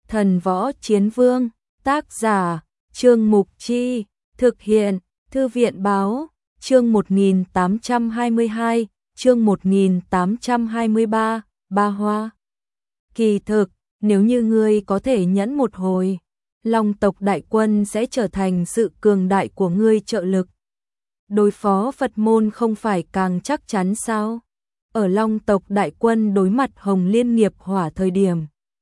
Thần Võ Chiến Vương, tác giả, Trương Mục Chi, thực hiện, Thư viện báo, chương 1822, chương 1823, Ba Hoa. Kỳ thực, nếu như ngươi có thể nhẫn một hồi, Long tộc đại quân sẽ trở thành sự cường đại của ngươi trợ lực. Đối phó Phật môn không phải càng chắc chắn sao? Ở Long tộc đại quân đối mặt Hồng Liên nghiệp hỏa thời điểm.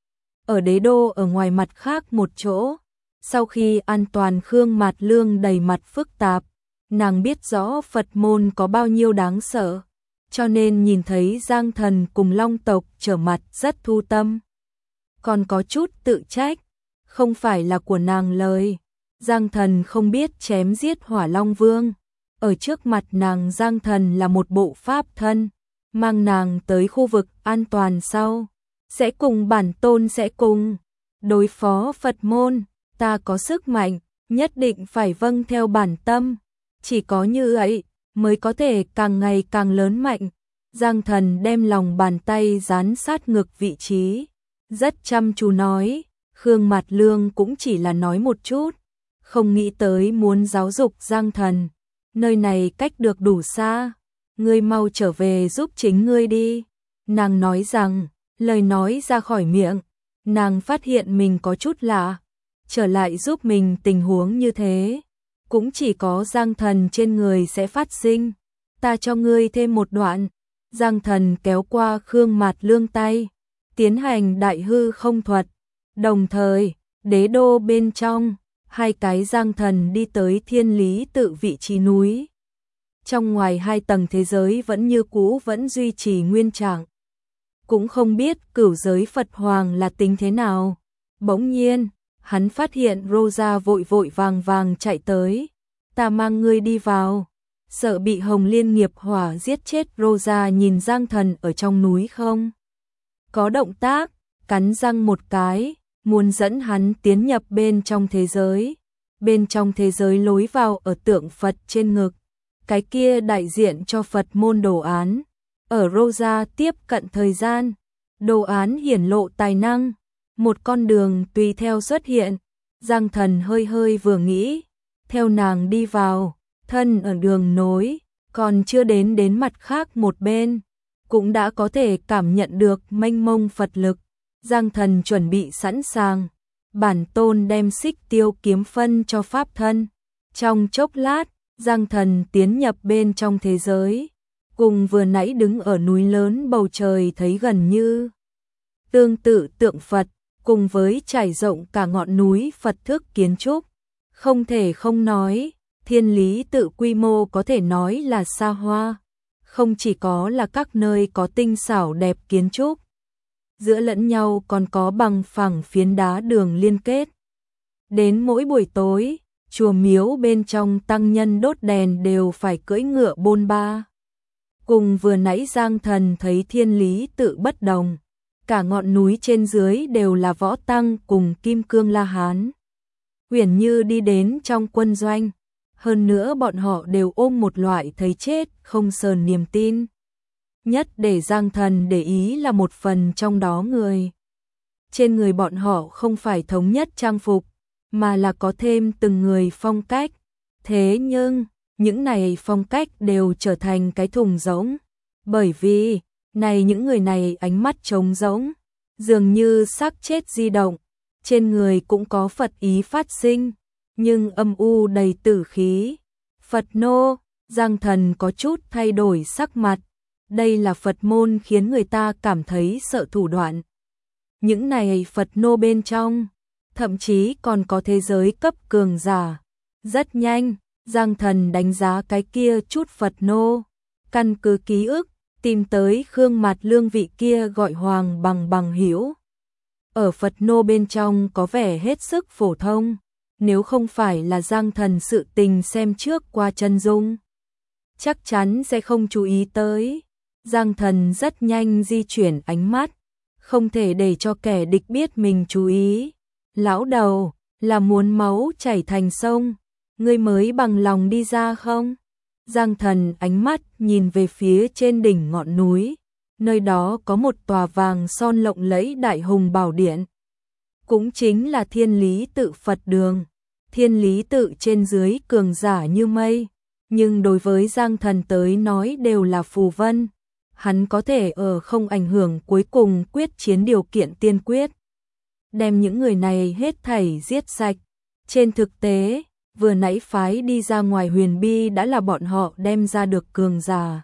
Ở đế đô ở ngoài mặt khác một chỗ, sau khi an toàn Khương Mạt Lương đầy mặt phức tạp, nàng biết rõ Phật môn có bao nhiêu đáng sợ, cho nên nhìn thấy Giang Thần cùng Long tộc trở mặt rất thu tâm. Còn có chút tự trách, không phải là của nàng lời. Giang Thần không biết chém giết Hỏa Long Vương. Ở trước mặt nàng Giang Thần là một bộ pháp thân, mang nàng tới khu vực an toàn sau. Sẽ cùng bản tôn sẽ cùng đối phó Phật môn, ta có sức mạnh, nhất định phải vâng theo bản tâm. Chỉ có như vậy mới có thể càng ngày càng lớn mạnh. Giang Thần đem lòng bàn tay dán sát ngực vị trí, rất chăm chú nói. Khương Mạt Lương cũng chỉ là nói một chút, không nghĩ tới muốn giáo dục Giang Thần. Nơi này cách được đủ xa, ngươi mau trở về giúp chính ngươi đi. Nàng nói rằng, lời nói ra khỏi miệng, nàng phát hiện mình có chút lạ, trở lại giúp mình tình huống như thế. Cũng chỉ có Giang Thần trên người sẽ phát sinh. Ta cho ngươi thêm một đoạn. Giang Thần kéo qua Khương Mạt Lương tay, tiến hành đại hư không thuật. Đồng thời, đế đô bên trong, hai cái Giang Thần đi tới Thiên Lý Tự vị trí núi. Trong ngoài hai tầng thế giới vẫn như cũ vẫn duy trì nguyên trạng. Cũng không biết cửu giới Phật Hoàng là tính thế nào. Bỗng nhiên, hắn phát hiện Rosa vội vội vàng vàng chạy tới. Ta mang ngươi đi vào. Sợ bị Hồng Liên nghiệp hỏa giết chết. Rosa nhìn Giang Thần ở trong núi không có động tác, cắn răng một cái, muốn dẫn hắn tiến nhập bên trong thế giới. Bên trong thế giới lối vào ở tượng Phật trên ngực, cái kia đại diện cho Phật môn đồ án. Ở Rosa tiếp cận thời gian, đồ án hiển lộ tài năng, một con đường tùy theo xuất hiện. Giang Thần hơi hơi vừa nghĩ, theo nàng đi vào, thân ở đường nối, còn chưa đến mặt khác một bên, cũng đã có thể cảm nhận được mênh mông Phật lực. Giang Thần chuẩn bị sẵn sàng, bản tôn đem Xích Tiêu kiếm phân cho pháp thân. Trong chốc lát, Giang Thần tiến nhập bên trong thế giới, cùng vừa nãy đứng ở núi lớn bầu trời thấy gần như tương tự tượng Phật, cùng với trải rộng cả ngọn núi Phật thức kiến trúc. Không thể không nói, Thiên Lý Tự quy mô có thể nói là xa hoa, không chỉ có là các nơi có tinh xảo đẹp kiến trúc, giữa lẫn nhau còn có bằng phẳng phiến đá đường liên kết. Đến mỗi buổi tối, chùa miếu bên trong tăng nhân đốt đèn đều phải cưỡi ngựa bôn ba. Cùng vừa nãy Giang Thần thấy Thiên Lý Tự bất đồng, cả ngọn núi trên dưới đều là võ tăng cùng kim cương La Hán. Huyền như đi đến trong quân doanh, hơn nữa bọn họ đều ôm một loại thấy chết không sờn niềm tin. Nhất để Giang Thần để ý là một phần trong đó người. Trên người bọn họ không phải thống nhất trang phục, mà là có thêm từng người phong cách. Thế nhưng, những này phong cách đều trở thành cái thùng rỗng. Bởi vì, những người này ánh mắt trống rỗng, dường như xác chết di động. Trên người cũng có Phật ý phát sinh, nhưng âm u đầy tử khí. Phật nô, Giang Thần có chút thay đổi sắc mặt. Đây là Phật môn khiến người ta cảm thấy sợ thủ đoạn. Những này Phật nô bên trong, thậm chí còn có thế giới cấp cường giả. Rất nhanh, Giang Thần đánh giá cái kia chút Phật nô, căn cứ ký ức, tìm tới Khương Mạt Lương vị kia gọi Hoàng Bằng Hiểu. Ở Phật nô bên trong có vẻ hết sức phổ thông, nếu không phải là Giang Thần sự tình xem trước qua chân dung, chắc chắn sẽ không chú ý tới. Giang Thần rất nhanh di chuyển ánh mắt, không thể để cho kẻ địch biết mình chú ý. Lão đầu, là muốn máu chảy thành sông, ngươi mới bằng lòng đi ra không? Giang Thần ánh mắt nhìn về phía trên đỉnh ngọn núi, nơi đó có một tòa vàng son lộng lẫy đại hùng bảo điện. cũng chính là Thiên Lý Tự Phật đường. Thiên Lý Tự trên dưới cường giả như mây, nhưng đối với Giang Thần tới nói đều là phù vân. Hắn có thể ở không ảnh hưởng cuối cùng quyết chiến điều kiện tiên quyết, đem những người này hết thảy giết sạch. Trên thực tế, vừa nãy phái đi ra ngoài huyền bi đã là bọn họ đem ra được cường giả.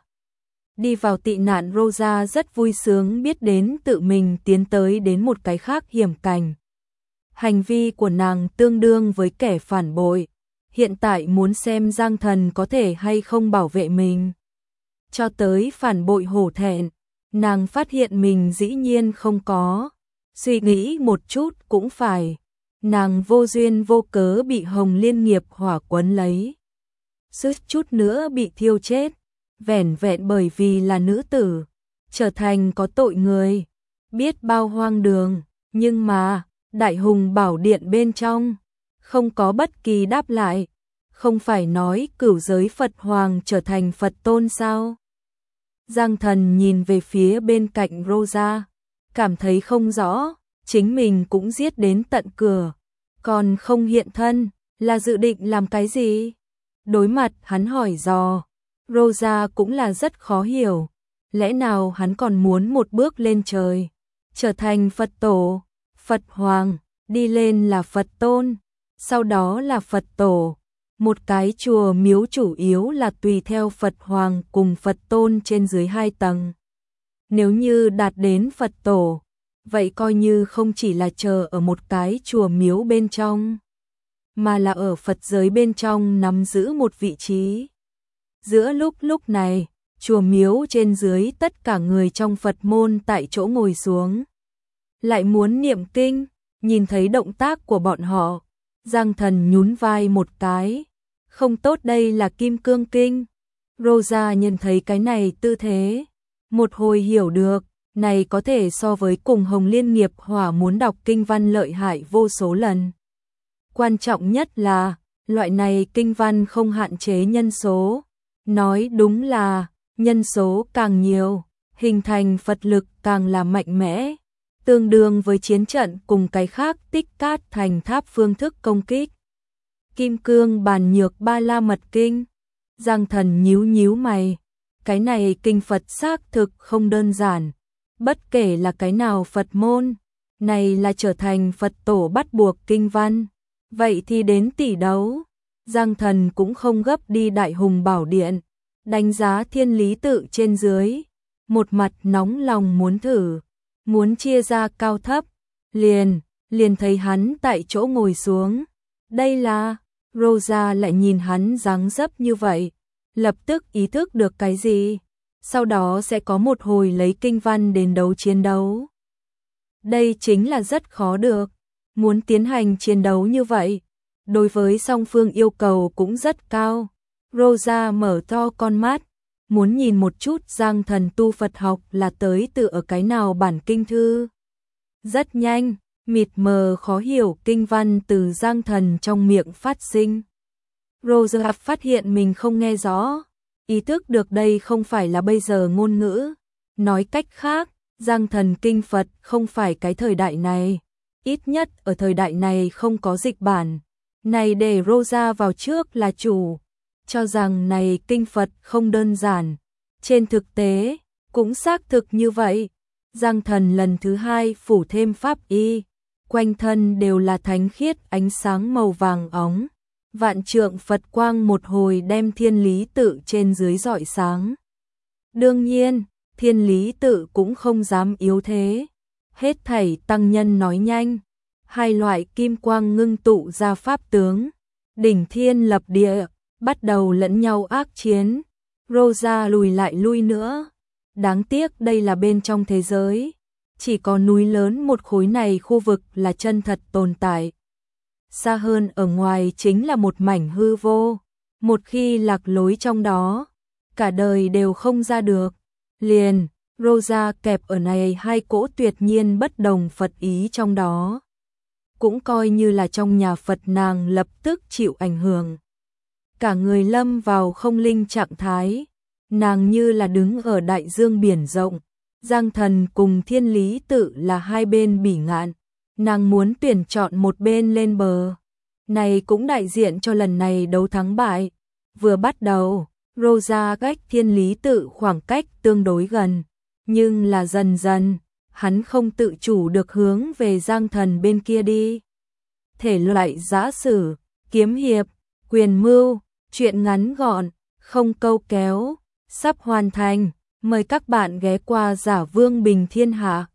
Đi vào tị nạn Rosa rất vui sướng biết đến tự mình tiến tới đến một cái khác hiểm cảnh. Hành vi của nàng tương đương với kẻ phản bội, hiện tại muốn xem Giang Thần có thể hay không bảo vệ mình. Cho tới phản bội hổ thẹn, nàng phát hiện mình dĩ nhiên không có. Suy nghĩ một chút cũng phải, nàng vô duyên vô cớ bị Hồng Liên nghiệp hỏa quấn lấy, suýt chút nữa bị thiêu chết, vẻn vẹn bởi vì là nữ tử, trở thành có tội người, biết bao hoang đường, nhưng mà, Đại Hùng Bảo Điện bên trong, không có bất kỳ đáp lại, không phải nói cửu giới Phật Hoàng trở thành Phật tôn sao? Giang Thần nhìn về phía bên cạnh Rosa, cảm thấy không rõ, chính mình cũng giết đến tận cửa, còn không hiện thân, là dự định làm cái gì? Đối mặt hắn hỏi dò, Rosa cũng là rất khó hiểu, lẽ nào hắn còn muốn một bước lên trời, trở thành Phật tổ, Phật Hoàng, đi lên là Phật tôn, sau đó là Phật tổ. Một cái chùa miếu chủ yếu là tùy theo Phật Hoàng cùng Phật tôn trên dưới 2 tầng. Nếu như đạt đến Phật tổ, vậy coi như không chỉ là chờ ở một cái chùa miếu bên trong, mà là ở Phật giới bên trong nắm giữ một vị trí. Giữa lúc này, chùa miếu trên dưới tất cả người trong Phật môn tại chỗ ngồi xuống. Lại muốn niệm kinh, nhìn thấy động tác của bọn họ, Giang Thần nhún vai một cái. Không tốt, đây là Kim Cương Kinh. Rosa nhận thấy cái này tư thế, một hồi hiểu được, này có thể so với cùng Hồng Liên nghiệp hỏa muốn đọc kinh văn lợi hại vô số lần. Quan trọng nhất là, loại này kinh văn không hạn chế nhân số. Nói đúng là, nhân số càng nhiều, hình thành Phật lực càng là mạnh mẽ, tương đương với chiến trận cùng cái khác tích cát thành tháp phương thức công kích. Kim Cương Bàn Nhược Ba La Mật Kinh. Giang Thần nhíu mày, cái này kinh Phật xác thực không đơn giản, bất kể là cái nào Phật môn, này là trở thành Phật tổ bắt buộc kinh văn, vậy thì đến tỷ đấu. Giang Thần cũng không gấp đi Đại Hùng Bảo Điện, đánh giá Thiên Lý Tự trên dưới, một mặt nóng lòng muốn thử, muốn chia ra cao thấp, liền thấy hắn tại chỗ ngồi xuống. Đây là, Rosa lại nhìn hắn dáng dấp như vậy, lập tức ý thức được cái gì, sau đó sẽ có một hồi lấy kinh văn đến chiến đấu. Đây chính là rất khó được, muốn tiến hành chiến đấu như vậy, đối với song phương yêu cầu cũng rất cao. Rosa mở to con mắt, muốn nhìn một chút Giang Thần tu Phật học là tới từ ở cái nào bản kinh thư. Rất nhanh, mịt mờ khó hiểu kinh văn từ Giang Thần trong miệng phát sinh. Rosa phát hiện mình không nghe rõ, ý thức được đây không phải là bây giờ ngôn ngữ. Nói cách khác, Giang Thần kinh Phật không phải cái thời đại này, ít nhất ở thời đại này không có dịch bản. Này để Rosa vào trước là chủ, cho rằng này kinh Phật không đơn giản. Trên thực tế, cũng xác thực như vậy. Giang Thần lần thứ 2 phủ thêm pháp y, quanh thân đều là thánh khiết ánh sáng màu vàng óng, vạn trượng Phật quang một hồi đem Thiên Lý Tự trên dưới rọi sáng. Đương nhiên, Thiên Lý Tự cũng không dám yếu thế, hết thảy tăng nhân nói nhanh, hai loại kim quang ngưng tụ ra pháp tướng, đỉnh thiên lập địa, bắt đầu lẫn nhau ác chiến. Rosa lùi lại lui nữa, đáng tiếc đây là bên trong thế giới, chỉ có núi lớn một khối này khu vực là chân thật tồn tại. Xa hơn ở ngoài chính là một mảnh hư vô, một khi lạc lối trong đó, cả đời đều không ra được. Liền, Rosa kẹp ở này hai cỗ tuyệt nhiên bất đồng Phật ý trong đó. Cũng coi như là trong nhà Phật nàng lập tức chịu ảnh hưởng. Cả người lâm vào không linh trạng thái, nàng như là đứng ở đại dương biển rộng, Giang Thần cùng Thiên Lý Tự là hai bên bỉ ngạn, nàng muốn tuyển chọn một bên lên bờ. Này cũng đại diện cho lần này đấu thắng bại. Vừa bắt đầu, Rosa cách Thiên Lý Tự khoảng cách tương đối gần, nhưng là dần dần, hắn không tự chủ được hướng về Giang Thần bên kia đi. Thể loại giã sử, kiếm hiệp, quyền mưu, truyện ngắn gọn, không câu kéo, sắp hoàn thành. Mời các bạn ghé qua Giả Vương Bình Thiên Hạ.